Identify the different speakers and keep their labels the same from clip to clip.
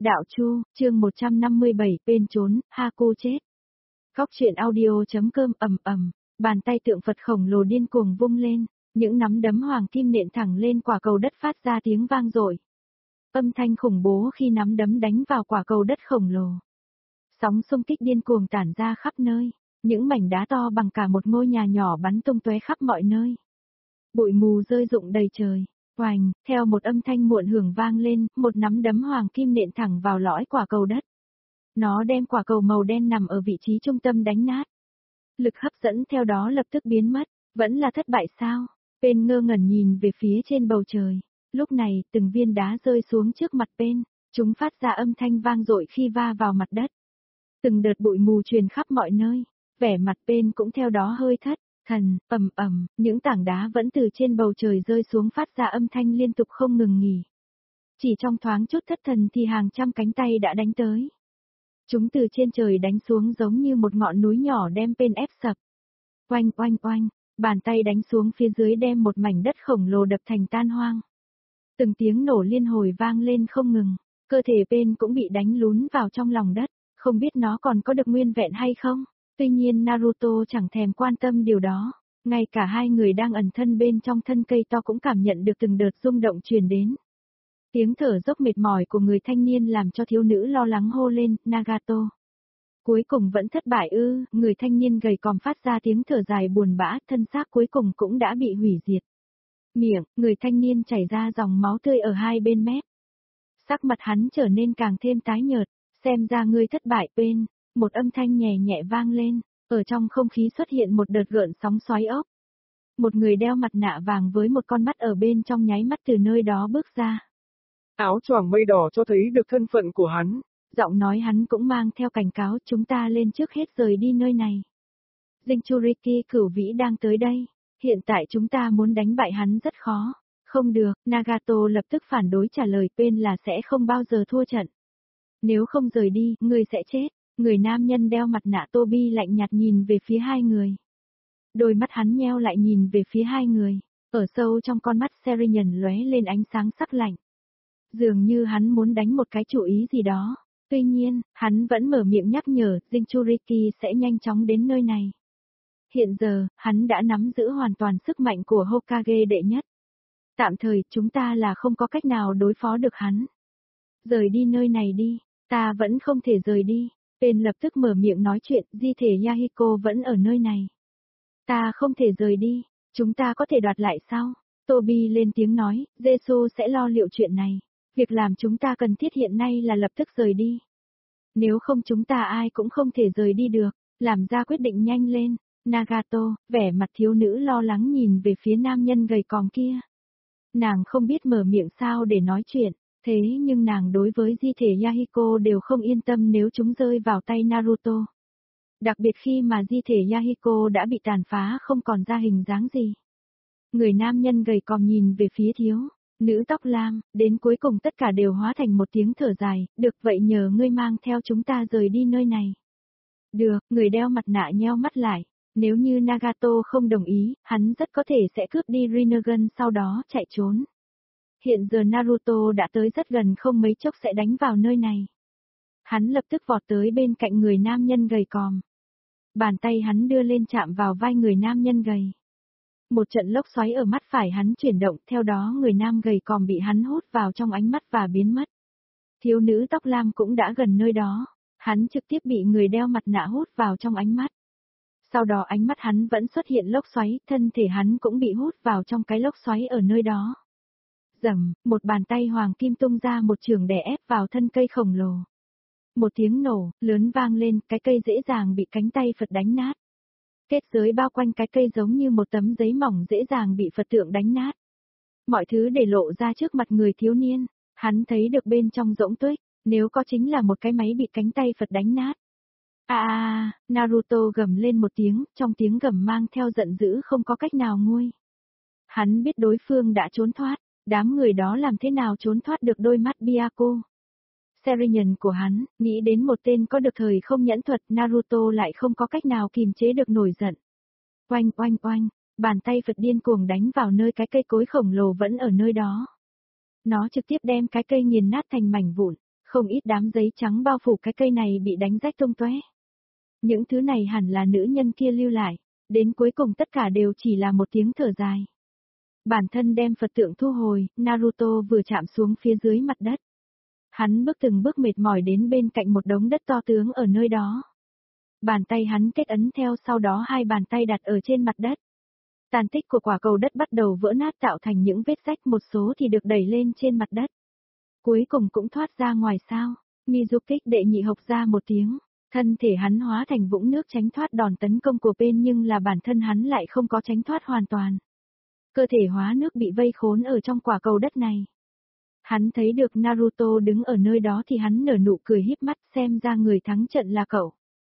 Speaker 1: Đạo Chu, chương 157, bên trốn, Haku chết. Góc truyện audio.com bàn tay tượng Phật khổng lồ điên cuồng vung lên, những nắm đấm hoàng kim nện thẳng lên quả cầu đất phát ra tiếng vang dội. Âm thanh khủng bố khi nắm đấm đánh vào quả cầu đất khổng lồ. Sóng xung kích điên cuồng tản ra khắp nơi, những mảnh đá to bằng cả một ngôi nhà nhỏ bắn tung tóe khắp mọi nơi. Bụi mù rơi rụng đầy trời. Oành, theo một âm thanh muộn hưởng vang lên, một nắm đấm hoàng kim nện thẳng vào lõi quả cầu đất. Nó đem quả cầu màu đen nằm ở vị trí trung tâm đánh nát. Lực hấp dẫn theo đó lập tức biến mất, vẫn là thất bại sao? Pen ngơ ngẩn nhìn về phía trên bầu trời. Lúc này, từng viên đá rơi xuống trước mặt Pen, chúng phát ra âm thanh vang dội khi va vào mặt đất. Từng đợt bụi mù truyền khắp mọi nơi, vẻ mặt Pen cũng theo đó hơi thất. Thần, những tảng đá vẫn từ trên bầu trời rơi xuống phát ra âm thanh liên tục không ngừng nghỉ. Chỉ trong thoáng chút thất thần thì hàng trăm cánh tay đã đánh tới. Chúng từ trên trời đánh xuống giống như một ngọn núi nhỏ đem Pen ép sập. Oanh oanh oanh, bàn tay đánh xuống phía dưới đem một mảnh đất khổng lồ đập thành tan hoang. Từng tiếng nổ liên hồi vang lên không ngừng, cơ thể Pen cũng bị đánh lún vào trong lòng đất, không biết nó còn có được nguyên vẹn hay không. Tuy nhiên Naruto chẳng thèm quan tâm điều đó, ngay cả hai người đang ẩn thân bên trong thân cây to cũng cảm nhận được từng đợt rung động truyền đến. Tiếng thở dốc mệt mỏi của người thanh niên làm cho thiếu nữ lo lắng hô lên, Nagato. Cuối cùng vẫn thất bại ư, người thanh niên gầy còm phát ra tiếng thở dài buồn bã, thân xác cuối cùng cũng đã bị hủy diệt. Miệng, người thanh niên chảy ra dòng máu tươi ở hai bên mép. Sắc mặt hắn trở nên càng thêm tái nhợt, xem ra ngươi thất bại Pen. Một âm thanh nhẹ nhẹ vang lên, ở trong không khí xuất hiện một đợt gợn sóng xoáy ốc. Một người đeo mặt nạ vàng với một con mắt ở bên trong nháy mắt từ nơi đó bước ra.
Speaker 2: Áo choàng mây đỏ cho thấy được thân phận của hắn.
Speaker 1: Giọng nói hắn cũng mang theo cảnh cáo chúng ta lên trước hết rời đi nơi này. Jinchuriki cửu vĩ đang tới đây, hiện tại chúng ta muốn đánh bại hắn rất khó. Không được, Nagato lập tức phản đối trả lời Pen là sẽ không bao giờ thua trận. Nếu không rời đi, ngươi sẽ chết. Người nam nhân đeo mặt nạ Tobi lạnh nhạt nhìn về phía hai người. Đôi mắt hắn nheo lại nhìn về phía hai người, ở sâu trong con mắt Serian lóe lên ánh sáng sắc lạnh. Dường như hắn muốn đánh một cái chủ ý gì đó. Tuy nhiên, hắn vẫn mở miệng nhắc nhở Jinchuriki sẽ nhanh chóng đến nơi này. Hiện giờ, hắn đã nắm giữ hoàn toàn sức mạnh của Hokage đệ nhất. Tạm thời, chúng ta là không có cách nào đối phó được hắn. Rời đi nơi này đi, ta vẫn không thể rời đi. Pen lập tức mở miệng nói chuyện, di thể Yahiko vẫn ở nơi này. Ta không thể rời đi, chúng ta có thể đoạt lại sao? Tobi lên tiếng nói, Jesu sẽ lo liệu chuyện này. Việc làm chúng ta cần thiết hiện nay là lập tức rời đi. Nếu không chúng ta ai cũng không thể rời đi được, làm ra quyết định nhanh lên. Nagato, vẻ mặt thiếu nữ lo lắng nhìn về phía nam nhân gầy còm kia. Nàng không biết mở miệng sao để nói chuyện. Thế nhưng nàng đối với di thể Yahiko đều không yên tâm nếu chúng rơi vào tay Naruto. Đặc biệt khi mà di thể Yahiko đã bị tàn phá không còn ra hình dáng gì. Người nam nhân gầy còm nhìn về phía thiếu, nữ tóc lam, đến cuối cùng tất cả đều hóa thành một tiếng thở dài, được vậy nhờ ngươi mang theo chúng ta rời đi nơi này. Được, người đeo mặt nạ nheo mắt lại, nếu như Nagato không đồng ý, hắn rất có thể sẽ cướp đi Rinnegan sau đó chạy trốn. Hiện giờ Naruto đã tới rất gần không mấy chốc sẽ đánh vào nơi này. Hắn lập tức vọt tới bên cạnh người nam nhân gầy còm. Bàn tay hắn đưa lên chạm vào vai người nam nhân gầy. Một trận lốc xoáy ở mắt phải hắn chuyển động, theo đó người nam gầy còm bị hắn hút vào trong ánh mắt và biến mất. Thiếu nữ tóc lam cũng đã gần nơi đó, hắn trực tiếp bị người đeo mặt nạ hút vào trong ánh mắt. Sau đó ánh mắt hắn vẫn xuất hiện lốc xoáy, thân thể hắn cũng bị hút vào trong cái lốc xoáy ở nơi đó. Rầm, một bàn tay hoàng kim tung ra một chưởng đè ép vào thân cây khổng lồ. Một tiếng nổ, lớn vang lên, cái cây dễ dàng bị cánh tay Phật đánh nát. Kết giới bao quanh cái cây giống như một tấm giấy mỏng dễ dàng bị Phật tượng đánh nát. Mọi thứ để lộ ra trước mặt người thiếu niên, hắn thấy được bên trong rỗng tuếch, nếu có chính là một cái máy bị cánh tay Phật đánh nát. Naruto gầm lên một tiếng, trong tiếng gầm mang theo giận dữ không có cách nào nguôi. Hắn biết đối phương đã trốn thoát. Đám người đó làm thế nào trốn thoát được đôi mắt Byakuya. Serian của hắn, nghĩ đến một tên có được thời không nhẫn thuật, Naruto lại không có cách nào kìm chế được nổi giận. Oanh oanh oanh, bàn tay Phật điên cuồng đánh vào nơi cái cây cối khổng lồ vẫn ở nơi đó. Nó trực tiếp đem cái cây nghiền nát thành mảnh vụn, Không ít đám giấy trắng bao phủ cái cây này bị đánh rách tung tóe. Những thứ này hẳn là nữ nhân kia lưu lại, đến cuối cùng tất cả đều chỉ là một tiếng thở dài. Bản thân đem Phật tượng thu hồi, Naruto vừa chạm xuống phía dưới mặt đất. Hắn bước từng bước mệt mỏi đến bên cạnh một đống đất to tướng ở nơi đó. Bàn tay hắn kết ấn theo, sau đó hai bàn tay đặt ở trên mặt đất. Tàn tích của quả cầu đất bắt đầu vỡ nát tạo thành những vết rách, một số thì được đẩy lên trên mặt đất. Cuối cùng cũng thoát ra ngoài sao. Mizuki đệ nhị hộc ra một tiếng. Thân thể hắn hóa thành vũng nước tránh thoát đòn tấn công của Pain, nhưng là bản thân hắn lại không có tránh thoát hoàn toàn. Cơ thể hóa nước bị vây khốn ở trong quả cầu đất này. Hắn thấy được Naruto đứng ở nơi đó thì hắn nở nụ cười híp mắt, xem ra người thắng trận là cậu.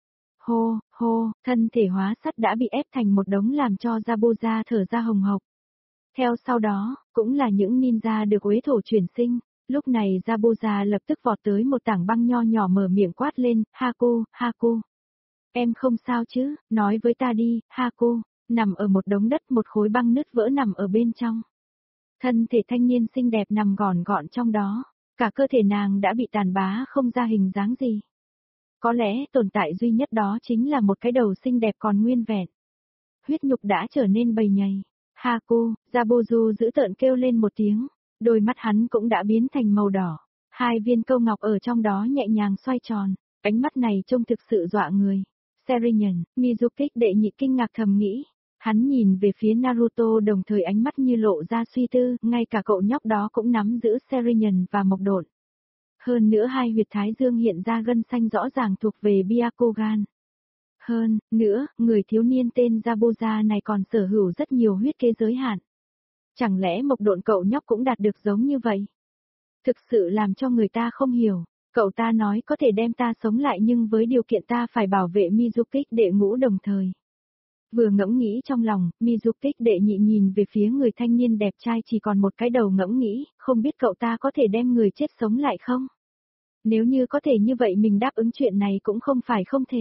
Speaker 1: Hô, hô, thân thể hóa sắt đã bị ép thành một đống làm cho Zabuza thở ra hồng hộc. Theo sau đó, cũng là những ninja được uế thổ chuyển sinh. Lúc này Zabuza lập tức vọt tới một tảng băng nho nhỏ, mở miệng quát lên, Haku, Haku. Em không sao chứ, nói với ta đi, Haku. Nằm ở một đống đất, một khối băng nứt vỡ nằm ở bên trong. Thân thể thanh niên xinh đẹp nằm gọn gọn trong đó, cả cơ thể nàng đã bị tàn bá không ra hình dáng gì. Có lẽ tồn tại duy nhất đó chính là một cái đầu xinh đẹp còn nguyên vẹn. Huyết nhục đã trở nên bầy nhầy. Haku, Zabuza dữ tợn kêu lên một tiếng, đôi mắt hắn cũng đã biến thành màu đỏ. Hai viên câu ngọc ở trong đó nhẹ nhàng xoay tròn, ánh mắt này trông thực sự dọa người. Serinyun, Mizuki đệ nhị kinh ngạc thầm nghĩ. Hắn nhìn về phía Naruto đồng thời ánh mắt như lộ ra suy tư, ngay cả cậu nhóc đó cũng nắm giữ Serinyun và Mộc Độn. Hơn nữa hai huyệt thái dương hiện ra gân xanh rõ ràng thuộc về Byakugan. Hơn nữa, người thiếu niên tên Zabuza này còn sở hữu rất nhiều huyết kế giới hạn. Chẳng lẽ Mộc Độn cậu nhóc cũng đạt được giống như vậy? Thực sự làm cho người ta không hiểu. Cậu ta nói có thể đem ta sống lại nhưng với điều kiện ta phải bảo vệ Mizuki đệ ngũ đồng thời. Vừa ngẫm nghĩ trong lòng, Mizuki đệ nhị nhìn về phía người thanh niên đẹp trai chỉ còn một cái đầu, ngẫm nghĩ, không biết cậu ta có thể đem người chết sống lại không? Nếu như có thể như vậy mình đáp ứng chuyện này cũng không phải không thể.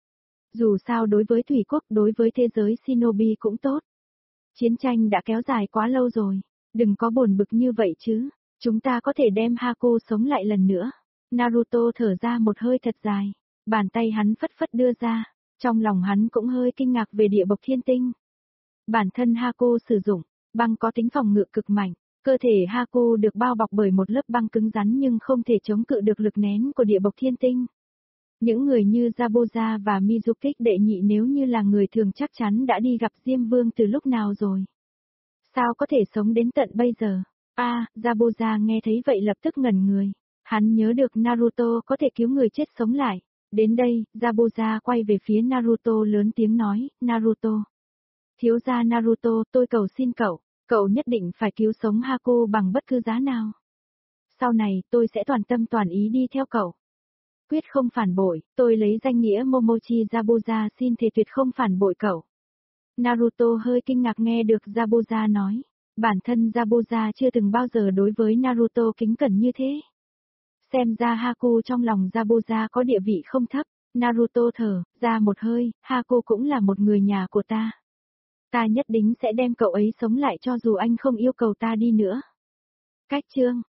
Speaker 1: Dù sao đối với Thủy Quốc, đối với thế giới Shinobi cũng tốt. Chiến tranh đã kéo dài quá lâu rồi, đừng có buồn bực như vậy chứ, chúng ta có thể đem Haku sống lại lần nữa. Naruto thở ra một hơi thật dài, bàn tay hắn phất phất đưa ra, trong lòng hắn cũng hơi kinh ngạc về địa bộc thiên tinh. Bản thân Haku sử dụng, băng có tính phòng ngự cực mạnh, cơ thể Haku được bao bọc bởi một lớp băng cứng rắn nhưng không thể chống cự được lực nén của địa bộc thiên tinh. Những người như Zabuza và Mizuki đệ nhị nếu như là người thường chắc chắn đã đi gặp Diêm Vương từ lúc nào rồi. Sao có thể sống đến tận bây giờ? Zabuza nghe thấy vậy lập tức ngẩn người. Hắn nhớ được Naruto có thể cứu người chết sống lại. Đến đây, Zabuza quay về phía Naruto lớn tiếng nói, Naruto. Thiếu gia Naruto, tôi cầu xin cậu nhất định phải cứu sống Haku bằng bất cứ giá nào. Sau này, tôi sẽ toàn tâm toàn ý đi theo cậu. Quyết không phản bội, tôi lấy danh nghĩa Momochi Zabuza xin thề tuyệt không phản bội cậu. Naruto hơi kinh ngạc nghe được Zabuza nói. Bản thân Zabuza chưa từng bao giờ đối với Naruto kính cẩn như thế. Xem ra Haku trong lòng Zabuza có địa vị không thấp. Naruto thở ra một hơi, Haku cũng là một người nhà của ta. Ta nhất định sẽ đem cậu ấy sống lại cho dù anh không yêu cầu ta đi nữa. Cách chương